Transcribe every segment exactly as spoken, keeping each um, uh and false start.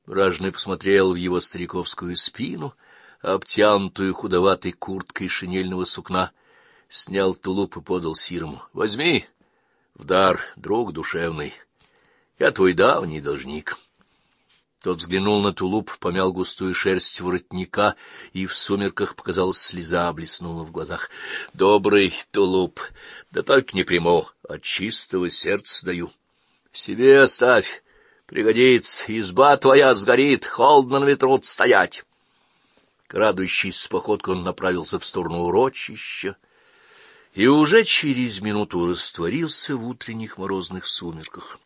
Ражный посмотрел в его стариковскую спину, обтянутую худоватой курткой шинельного сукна, снял тулуп и подал Сирому. — Возьми в дар, друг душевный, я твой давний должник. Тот взглянул на тулуп, помял густую шерсть воротника, и в сумерках показалась слеза, блеснула в глазах. — Добрый тулуп, да только не приму, от чистого сердца даю. — Себе оставь, пригодится, изба твоя сгорит, холодно на ветру стоять. Крадущийся с походкой он направился в сторону урочища, и уже через минуту растворился в утренних морозных сумерках.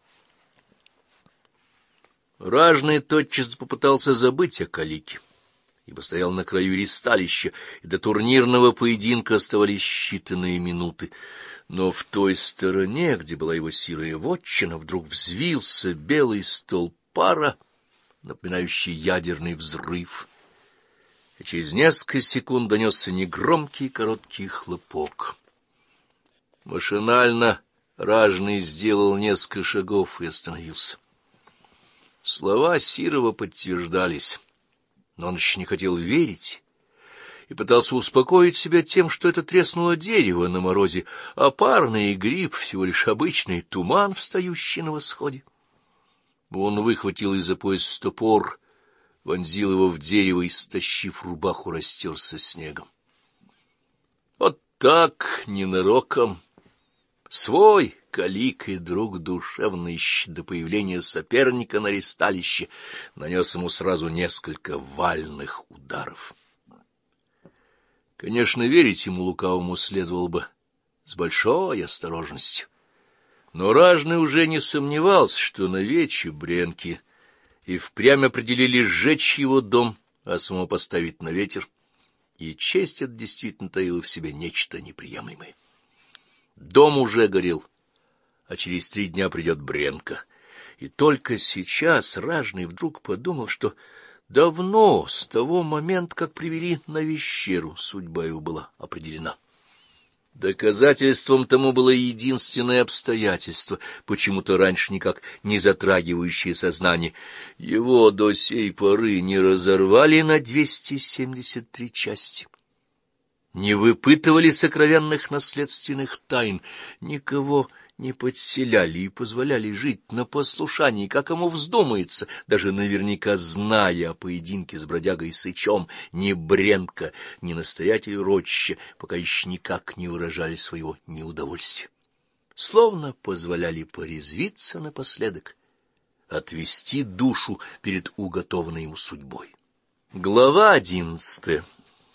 Ражный тотчас попытался забыть о калике, ибо стоял на краю ристалища, и до турнирного поединка оставались считанные минуты. Но в той стороне, где была его сирая вотчина, вдруг взвился белый столб пара, напоминающий ядерный взрыв, и через несколько секунд донесся негромкий короткий хлопок. Машинально Ражный сделал несколько шагов и остановился. Слова Сирова подтверждались, но он еще не хотел верить и пытался успокоить себя тем, что это треснуло дерево на морозе, а парный гриб — всего лишь обычный туман, встающий на восходе. Он выхватил из-за пояса топор, вонзил его в дерево и, стащив рубаху, растерся снегом. Вот так, ненароком, свой калик и друг душевный до появления соперника на ристалище нанес ему сразу несколько вальных ударов. Конечно, верить ему лукавому следовало бы с большой осторожностью, но Ражный уже не сомневался, что навече бренки и впрямь определили сжечь его дом, а самого поставить на ветер, и честь эта действительно таила в себе нечто неприемлемое. Дом уже горел, а через три дня придет бренка. И только сейчас Ражный вдруг подумал, что давно, с того момента, как привели на Вещеру, судьба его была определена. Доказательством тому было единственное обстоятельство, почему-то раньше никак не затрагивающее сознание. Его до сей поры не разорвали на двести семьдесят три части. Не выпытывали сокровенных наследственных тайн, никого не подселяли и позволяли жить на послушании, как ему вздумается, даже наверняка зная о поединке с бродягой Сычом. Ни бренка, ни настоятель урочища пока еще никак не выражали своего неудовольствия. Словно позволяли порезвиться напоследок, отвести душу перед уготованной ему судьбой. Глава одиннадцатая.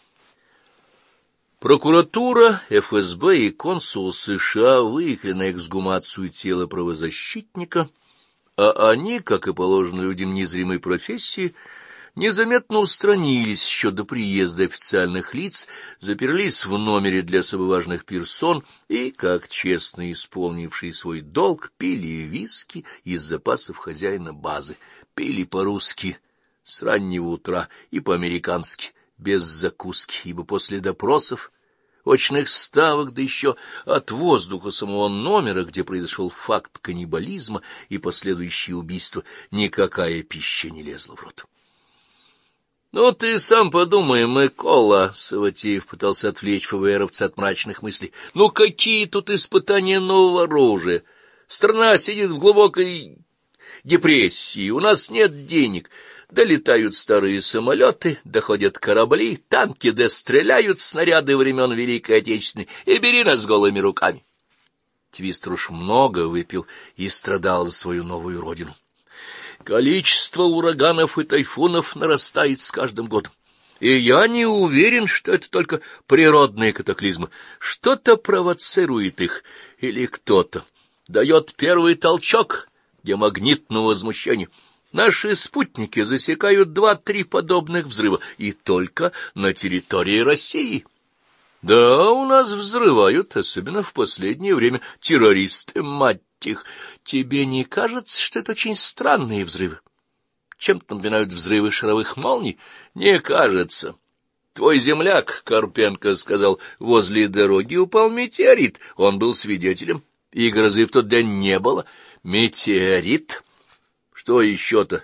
Прокуратура, эф эс бэ и консул США выехали на эксгумацию тела правозащитника, а они, как и положено людям незримой профессии, незаметно устранились еще до приезда официальных лиц, заперлись в номере для особо важных персон и, как честно исполнившие свой долг, пили виски из запасов хозяина базы, пили по-русски с раннего утра и по-американски, без закуски, ибо после допросов, очных ставок, да еще от воздуха самого номера, где произошел факт каннибализма и последующее убийство, никакая пища не лезла в рот. — Ну, ты сам подумай, Микола, — Саватеев пытался отвлечь эф бэ эровца от мрачных мыслей. — Ну, какие тут испытания нового оружия? Страна сидит в глубокой депрессии, у нас нет денег. Долетают старые самолеты, доходят корабли, танки достреляют снаряды времен Великой Отечественной, и бери нас голыми руками. Твистер уж много выпил и страдал за свою новую родину. Количество ураганов и тайфунов нарастает с каждым годом, и я не уверен, что это только природные катаклизмы. Что-то провоцирует их, или кто-то дает первый толчок геомагнитного возмущения. Наши спутники засекают два-три подобных взрыва, и только на территории России. Да, у нас взрывают, особенно в последнее время, террористы, мать их. Тебе не кажется, что это очень странные взрывы? Чем-то напоминают взрывы шаровых молний? Не кажется. Твой земляк, Карпенко, сказал, возле дороги упал метеорит. Он был свидетелем, и грозы в тот день не было. Метеорит? Что еще-то?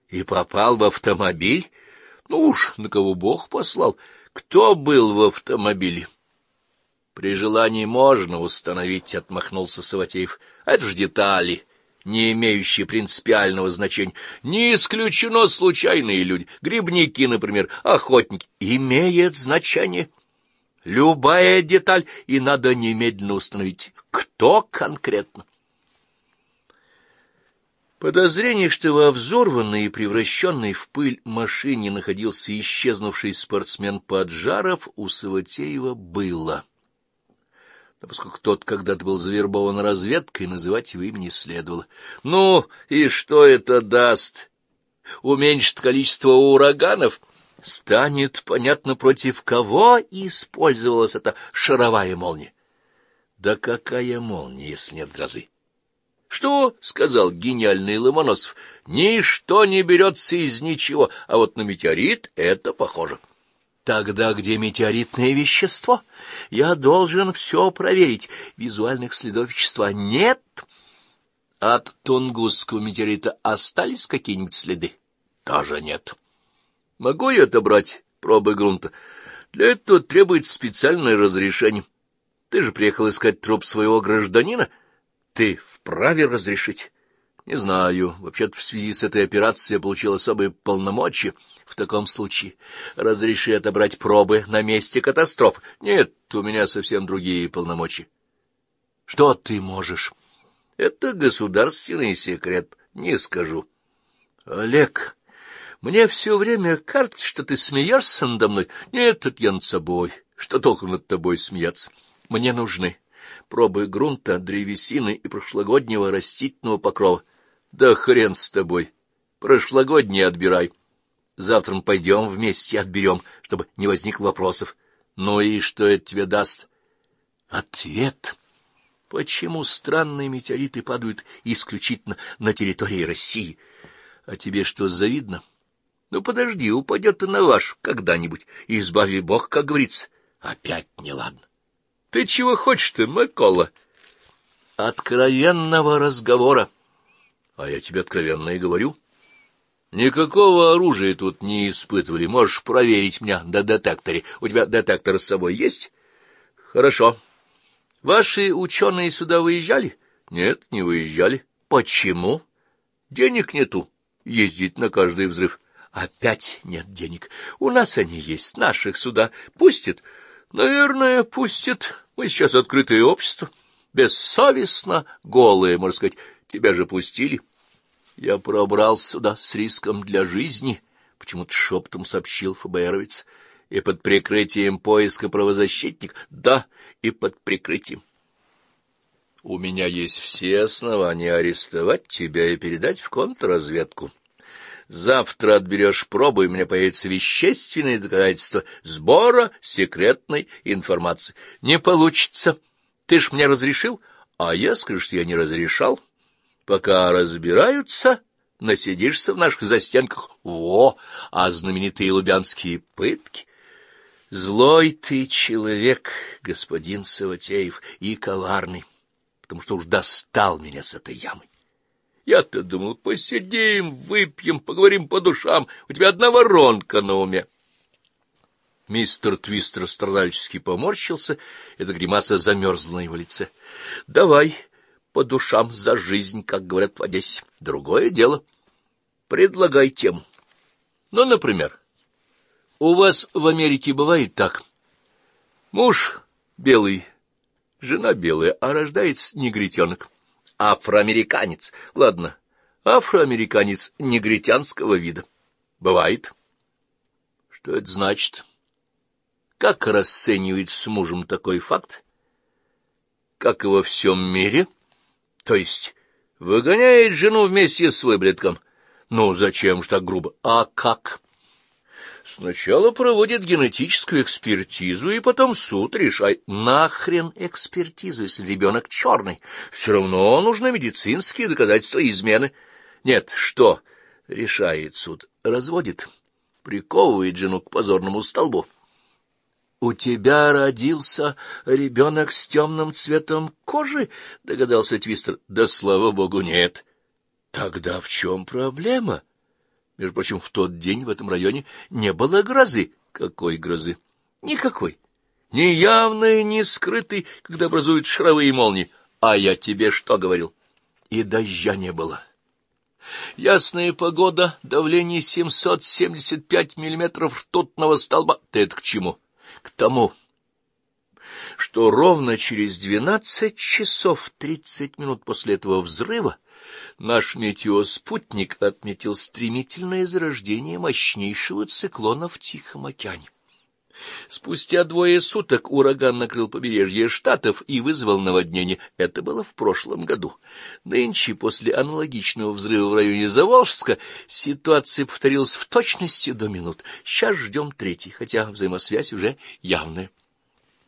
И попал в автомобиль? Ну уж, на кого Бог послал. Кто был в автомобиле? При желании можно установить, — отмахнулся Саватеев. Это ж детали, не имеющие принципиального значения. Не исключено случайные люди, грибники, например, охотники. Имеет значение. Любая деталь, и надо немедленно установить, кто конкретно. Подозрение, что во взорванной и превращенной в пыль машине находился исчезнувший спортсмен Поджаров, у Саватеева было. Но поскольку тот когда-то был завербован разведкой, называть его имя не следовало. Ну, и что это даст? Уменьшит количество ураганов? Станет понятно, против кого использовалась эта шаровая молния. Да какая молния, если нет грозы? Что, — сказал гениальный Ломоносов, — ничто не берется из ничего, а вот на метеорит это похоже. Тогда где метеоритное вещество? Я должен все проверить. Визуальных следов вещества нет. От Тунгусского метеорита остались какие-нибудь следы? Тоже нет. Могу я отобрать пробы грунта? Для этого требуется специальное разрешение. Ты же приехал искать труп своего гражданина. Ты вправе разрешить? Не знаю. Вообще-то в связи с этой операцией я получил особые полномочия. В таком случае разреши отобрать пробы на месте катастрофы. Нет, у меня совсем другие полномочия. Что ты можешь? Это государственный секрет, не скажу. Олег, мне все время кажется, что ты смеешься надо мной. Нет, это я над собой. Что толку над тобой смеяться? Мне нужны пробы грунта, древесины и прошлогоднего растительного покрова. Да хрен с тобой. Прошлогодние отбирай. Завтра мы пойдем вместе отберем, чтобы не возникло вопросов. Ну и что это тебе даст? Ответ. Почему странные метеориты падают исключительно на территории России? А тебе что, завидно? Ну, подожди, упадет и на ваш когда-нибудь. Избави Бог, как говорится. Опять неладно. Ты чего хочешь-то, Микола? Откровенного разговора. А я тебе откровенно и говорю. Никакого оружия тут не испытывали. Можешь проверить меня на детекторе. У тебя детектор с собой есть? Хорошо. Ваши ученые сюда выезжали? Нет, не выезжали. Почему? Денег нету. Ездить на каждый взрыв. Опять нет денег. У нас они есть, наших сюда пустят. Наверное, пустят. Мы сейчас открытое общество. Бессовестно, голые, можно сказать. Тебя же пустили. Я пробрался сюда с риском для жизни, почему-то шепотом сообщил ФБРовец. И под прикрытием поиска правозащитник. Да, и под прикрытием. У меня есть все основания арестовать тебя и передать в контрразведку. Завтра отберешь пробу, и у меня появится вещественное доказательство сбора секретной информации. Не получится. Ты ж мне разрешил, а я скажу, что я не разрешал. Пока разбираются, насидишься в наших застенках. Во, а знаменитые лубянские пытки. Злой ты человек, господин Саватеев, и коварный, потому что уж достал меня с этой ямы. Я-то думал, посидим, выпьем, поговорим по душам. У тебя одна воронка на уме. Мистер Твистер страдальчески поморщился, эта гримаса замерзла на его лице. — Давай по душам за жизнь, как говорят в Одессе. Другое дело. Предлагай тему. Ну, например, у вас в Америке бывает так. Муж белый, жена белая, а рождается негритенок. Афроамериканец. Ладно, афроамериканец негритянского вида. Бывает. Что это значит? Как расценивает с мужем такой факт? Как и во всем мире? То есть выгоняет жену вместе с выблетком. Ну, зачем ж так грубо? А как? Сначала проводит генетическую экспертизу, и потом суд решает. Нахрен экспертизу, если ребенок черный? Все равно нужны медицинские доказательства измены. Нет, что решает суд? Разводит, приковывает жену к позорному столбу. «У тебя родился ребенок с темным цветом кожи?» — догадался Твистер. «Да, слава богу, нет». «Тогда в чем проблема? Между прочим, в тот день в этом районе не было грозы. Какой грозы? Никакой. Ни явной, ни скрытой, когда образуют шаровые молнии. А я тебе что говорил? И дождя не было. Ясная погода, давление семьсот семьдесят пять миллиметров ртутного столба. Ты это к чему? К тому, что ровно через двенадцать часов тридцать минут после этого взрыва наш метеоспутник отметил стремительное зарождение мощнейшего циклона в Тихом океане. Спустя двое суток ураган накрыл побережье Штатов и вызвал наводнение. Это было в прошлом году. Нынче, после аналогичного взрыва в районе Заволжска, ситуация повторилась в точности до минут. Сейчас ждем третий, хотя взаимосвязь уже явная.